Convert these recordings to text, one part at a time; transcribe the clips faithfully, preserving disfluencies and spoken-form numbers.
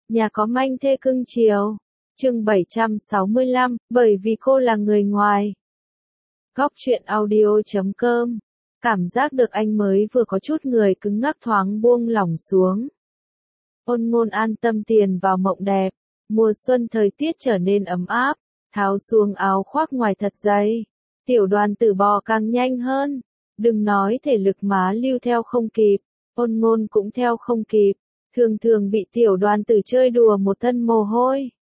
Nhà có manh thê cưng chiều. Chương bảy trăm sáu mươi lăm, bởi vì cô là người ngoài. Góc truyện audio chấm com. Cảm giác được anh mới vừa có chút người cứng ngắc thoáng buông lỏng xuống. Ôn Ngôn an tâm tiền vào mộng đẹp. Mùa xuân thời tiết trở nên ấm áp, tháo xuống áo khoác ngoài thật dày. Tiểu Đoàn Tử bò càng nhanh hơn. Đừng nói thể lực má lưu theo không kịp, Ôn Ngôn cũng theo không kịp. Thường thường bị Tiểu Đoàn Tử chơi đùa một thân mồ hôi.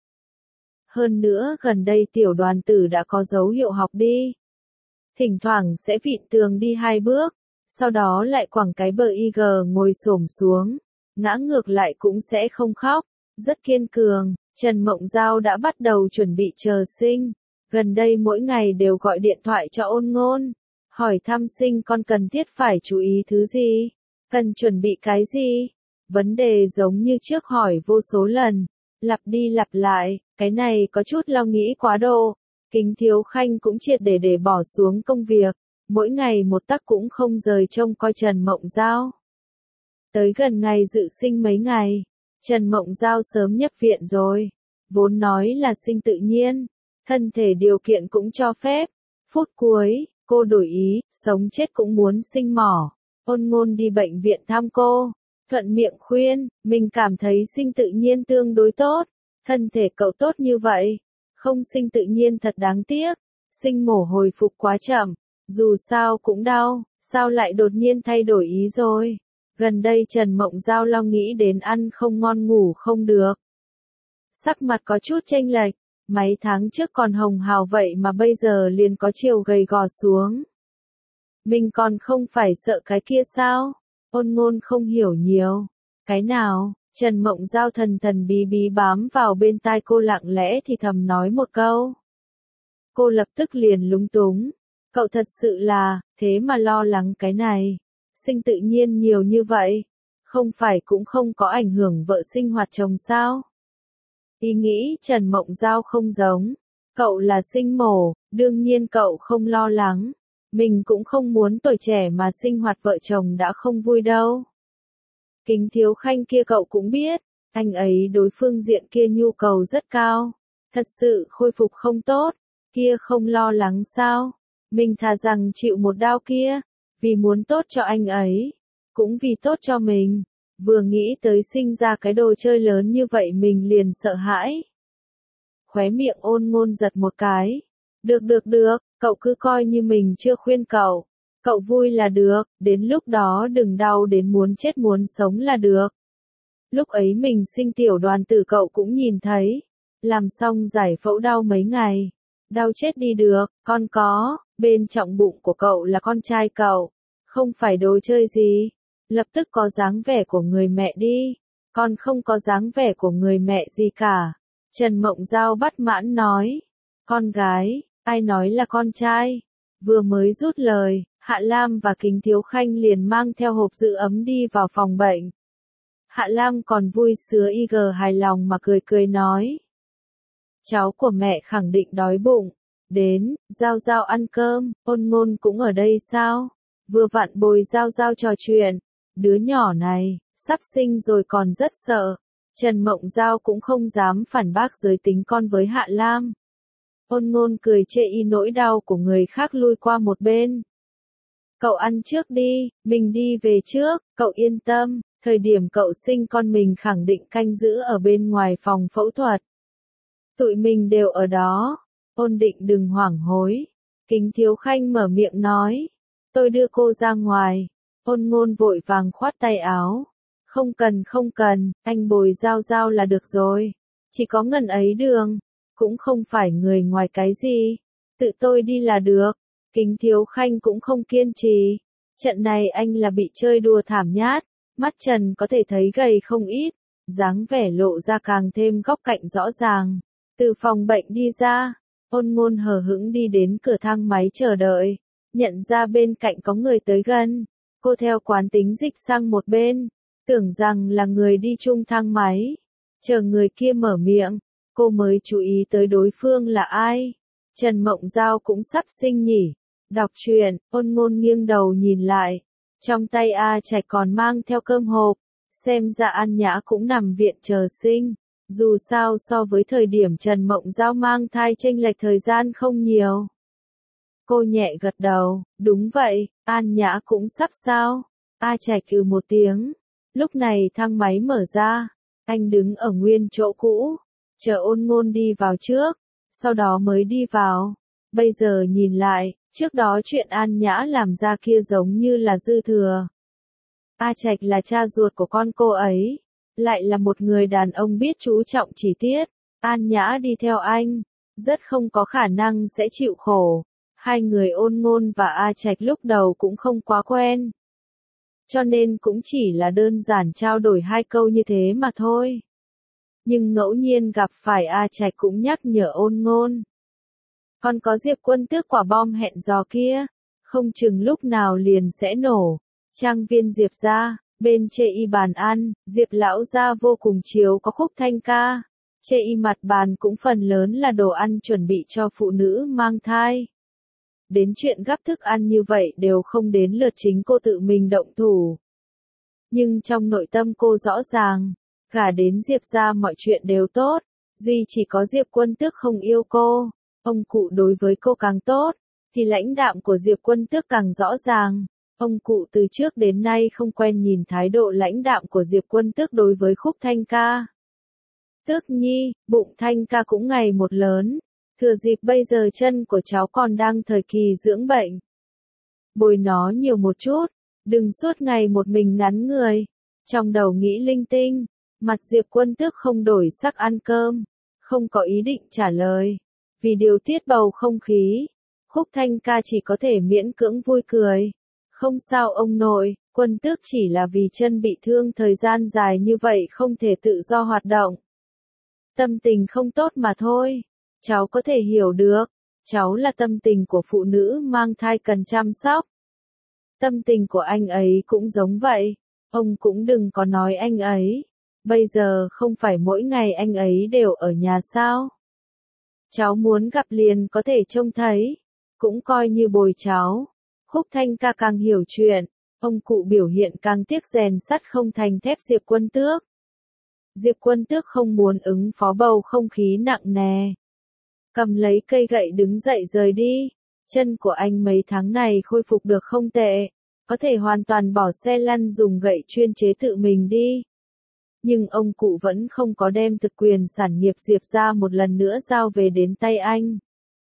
Hơn nữa gần đây Tiểu Đoàn Tử đã có dấu hiệu học đi. Thỉnh thoảng sẽ vịn tường đi hai bước, sau đó lại quẳng cái bờ i giê ngồi xổm xuống, ngã ngược lại cũng sẽ không khóc, rất kiên cường. Trần Mộng Giao đã bắt đầu chuẩn bị chờ sinh, gần đây mỗi ngày đều gọi điện thoại cho Ôn Ngôn, hỏi thăm sinh con cần thiết phải chú ý thứ gì, cần chuẩn bị cái gì. Vấn đề giống như trước hỏi vô số lần, lặp đi lặp lại, cái này có chút lo nghĩ quá độ. Kính Thiếu Khanh cũng triệt để để bỏ xuống công việc, mỗi ngày một tấc cũng không rời trông coi Trần Mộng Giao. Tới gần ngày dự sinh mấy ngày, Trần Mộng Giao sớm nhập viện rồi, vốn nói là sinh tự nhiên, thân thể điều kiện cũng cho phép. Phút cuối, cô đổi ý, sống chết cũng muốn sinh mỏ. Ôn Ngôn đi bệnh viện thăm cô, thuận miệng khuyên, mình cảm thấy sinh tự nhiên tương đối tốt, thân thể cậu tốt như vậy, không sinh tự nhiên thật đáng tiếc, sinh mổ hồi phục quá chậm, dù sao cũng đau, sao lại đột nhiên thay đổi ý rồi. Gần đây Trần Mộng Giao lo nghĩ đến ăn không ngon ngủ không được. Sắc mặt có chút chênh lệch, mấy tháng trước còn hồng hào vậy mà bây giờ liền có chiều gầy gò xuống. Mình còn không phải sợ cái kia sao? Ôn Ngôn không hiểu nhiều. Cái nào? Trần Mộng Giao thần thần bí bí bám vào bên tai cô lặng lẽ thì thầm nói một câu. Cô lập tức liền lúng túng. Cậu thật sự là, thế mà lo lắng cái này. Sinh tự nhiên nhiều như vậy, không phải cũng không có ảnh hưởng vợ sinh hoạt chồng sao? Ý nghĩ Trần Mộng Giao không giống. Cậu là sinh mổ, đương nhiên cậu không lo lắng. Mình cũng không muốn tuổi trẻ mà sinh hoạt vợ chồng đã không vui đâu. Kính Thiếu Khanh kia cậu cũng biết, anh ấy đối phương diện kia nhu cầu rất cao. Thật sự khôi phục không tốt, kia không lo lắng sao? Mình thà rằng chịu một đau kia, vì muốn tốt cho anh ấy, cũng vì tốt cho mình. Vừa nghĩ tới sinh ra cái đồ chơi lớn như vậy mình liền sợ hãi. Khóe miệng Ôn Ngôn giật một cái. Được được được, cậu cứ coi như mình chưa khuyên cậu. Cậu vui là được, đến lúc đó đừng đau đến muốn chết muốn sống là được. Lúc ấy mình sinh Tiểu Đoàn Tử cậu cũng nhìn thấy. Làm xong giải phẫu đau mấy ngày. Đau chết đi được, con có, bên trọng bụng của cậu là con trai cậu. Không phải đồ chơi gì. Lập tức có dáng vẻ của người mẹ đi. Con không có dáng vẻ của người mẹ gì cả. Trần Mộng Giao bất mãn nói. Con gái, ai nói là con trai? Vừa mới rút lời, Hạ Lam và Kính Thiếu Khanh liền mang theo hộp giữ ấm đi vào phòng bệnh. Hạ Lam còn vui sứa i giê hài lòng mà cười cười nói. Cháu của mẹ khẳng định đói bụng. Đến, Giao Giao ăn cơm, Ôn Ngôn cũng ở đây sao? Vừa vặn bồi Giao Giao trò chuyện. Đứa nhỏ này, sắp sinh rồi còn rất sợ. Trần Mộng Giao cũng không dám phản bác giới tính con với Hạ Lam. Ôn Ngôn cười chê y nỗi đau của người khác lui qua một bên. Cậu ăn trước đi, mình đi về trước, cậu yên tâm, thời điểm cậu sinh con mình khẳng định canh giữ ở bên ngoài phòng phẫu thuật. Tụi mình đều ở đó, Ôn Định đừng hoảng hối. Kính Thiếu Khanh mở miệng nói, tôi đưa cô ra ngoài. Ôn Ngôn vội vàng khoát tay áo. Không cần không cần, anh bồi Giao Giao là được rồi. Chỉ có ngần ấy đường, cũng không phải người ngoài cái gì. Tự tôi đi là được. Kính Thiếu Khanh cũng không kiên trì. Trận này anh là bị chơi đùa thảm nhát. Mắt Trần có thể thấy gầy không ít. Dáng vẻ lộ ra càng thêm góc cạnh rõ ràng. Từ phòng bệnh đi ra, Ôn Ngôn hờ hững đi đến cửa thang máy chờ đợi. Nhận ra bên cạnh có người tới gần. Cô theo quán tính dịch sang một bên. Tưởng rằng là người đi chung thang máy. Chờ người kia mở miệng, cô mới chú ý tới đối phương là ai. Trần Mộng Giao cũng sắp sinh nhỉ. Đọc truyện, Ôn Ngôn nghiêng đầu nhìn lại. Trong tay A Trạch còn mang theo cơm hộp. Xem ra An Nhã cũng nằm viện chờ sinh. Dù sao so với thời điểm Trần Mộng Giao mang thai chênh lệch thời gian không nhiều. Cô nhẹ gật đầu, đúng vậy, An Nhã cũng sắp sao? A Trạch ừ một tiếng. Lúc này thang máy mở ra, anh đứng ở nguyên chỗ cũ, chờ Ôn Ngôn đi vào trước, sau đó mới đi vào. Bây giờ nhìn lại, trước đó chuyện An Nhã làm ra kia giống như là dư thừa. A Trạch là cha ruột của con cô ấy, lại là một người đàn ông biết chú trọng chi tiết. An Nhã đi theo anh, rất không có khả năng sẽ chịu khổ. Hai người Ôn Ngôn và A Trạch lúc đầu cũng không quá quen. Cho nên cũng chỉ là đơn giản trao đổi hai câu như thế mà thôi. Nhưng ngẫu nhiên gặp phải A Trạch cũng nhắc nhở Ôn Ngôn. Còn có Diệp Quân Tước quả bom hẹn hò kia, không chừng lúc nào liền sẽ nổ. Trang viên Diệp gia, bên chê y bàn ăn, Diệp lão gia vô cùng chiếu có khúc thanh ca. Chê y mặt bàn cũng phần lớn là đồ ăn chuẩn bị cho phụ nữ mang thai. Đến chuyện gắp thức ăn như vậy đều không đến lượt chính cô tự mình động thủ. Nhưng trong nội tâm cô rõ ràng, gả đến Diệp gia mọi chuyện đều tốt, duy chỉ có Diệp Quân Tước không yêu cô, ông cụ đối với cô càng tốt, thì lãnh đạm của Diệp Quân Tước càng rõ ràng. Ông cụ từ trước đến nay không quen nhìn thái độ lãnh đạm của Diệp Quân Tước đối với Khúc Thanh ca. Tước nhi, bụng Thanh ca cũng ngày một lớn. Thừa dịp bây giờ chân của cháu còn đang thời kỳ dưỡng bệnh. Bồi nó nhiều một chút, đừng suốt ngày một mình nắn người. Trong đầu nghĩ linh tinh, mặt Diệp Quân Tước không đổi sắc ăn cơm, không có ý định trả lời. Vì điều tiết bầu không khí, Khúc Thanh ca chỉ có thể miễn cưỡng vui cười. Không sao ông nội, Quân Tước chỉ là vì chân bị thương thời gian dài như vậy không thể tự do hoạt động. Tâm tình không tốt mà thôi. Cháu có thể hiểu được, cháu là tâm tình của phụ nữ mang thai cần chăm sóc. Tâm tình của anh ấy cũng giống vậy, ông cũng đừng có nói anh ấy. Bây giờ không phải mỗi ngày anh ấy đều ở nhà sao? Cháu muốn gặp liền có thể trông thấy, cũng coi như bồi cháu. Khúc Thanh ca càng hiểu chuyện, ông cụ biểu hiện càng tiếc rèn sắt không thành thép Diệp Quân Tước. Diệp Quân Tước không muốn ứng phó bầu không khí nặng nề. Cầm lấy cây gậy đứng dậy rời đi. Chân của anh mấy tháng này khôi phục được không tệ, có thể hoàn toàn bỏ xe lăn dùng gậy chuyên chế tự mình đi. Nhưng ông cụ vẫn không có đem thực quyền sản nghiệp Diệp ra một lần nữa giao về đến tay anh.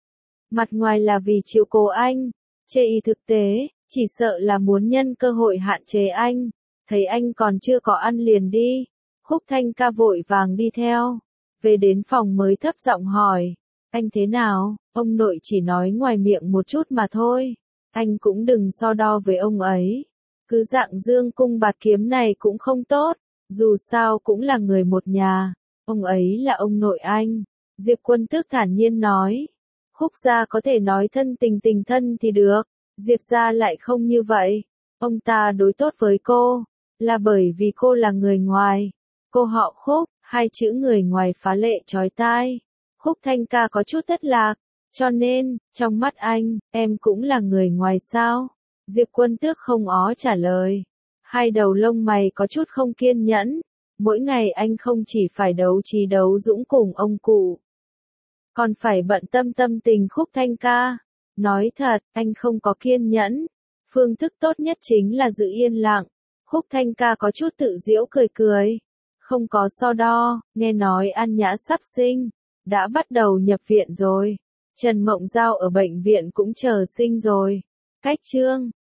Mặt ngoài là vì chiếu cố anh, chê y thực tế, chỉ sợ là muốn nhân cơ hội hạn chế anh. Thấy anh còn chưa có ăn liền đi. Khúc Thanh ca vội vàng đi theo. Về đến phòng mới thấp giọng hỏi. Anh thế nào? Ông nội chỉ nói ngoài miệng một chút mà thôi. Anh cũng đừng so đo với ông ấy. Cứ dạng dương cung bạt kiếm này cũng không tốt. Dù sao cũng là người một nhà. Ông ấy là ông nội anh. Diệp Quân Tước thản nhiên nói. Khúc gia có thể nói thân tình tình thân thì được. Diệp gia lại không như vậy. Ông ta đối tốt với cô. Là bởi vì cô là người ngoài. Cô họ Khúc, hai chữ người ngoài phá lệ chói tai. Khúc Thanh ca có chút thất lạc, cho nên, trong mắt anh, em cũng là người ngoài sao? Diệp Quân Tước không ó trả lời. Hai đầu lông mày có chút không kiên nhẫn. Mỗi ngày anh không chỉ phải đấu trí đấu dũng cùng ông cụ, còn phải bận tâm tâm tình Khúc Thanh ca. Nói thật, anh không có kiên nhẫn. Phương thức tốt nhất chính là giữ yên lặng. Khúc Thanh ca có chút tự giễu cười cười. Không có so đo, nghe nói An Nhã sắp sinh. Đã bắt đầu nhập viện rồi. Trần Mộng Giao ở bệnh viện cũng chờ sinh rồi. Cách chương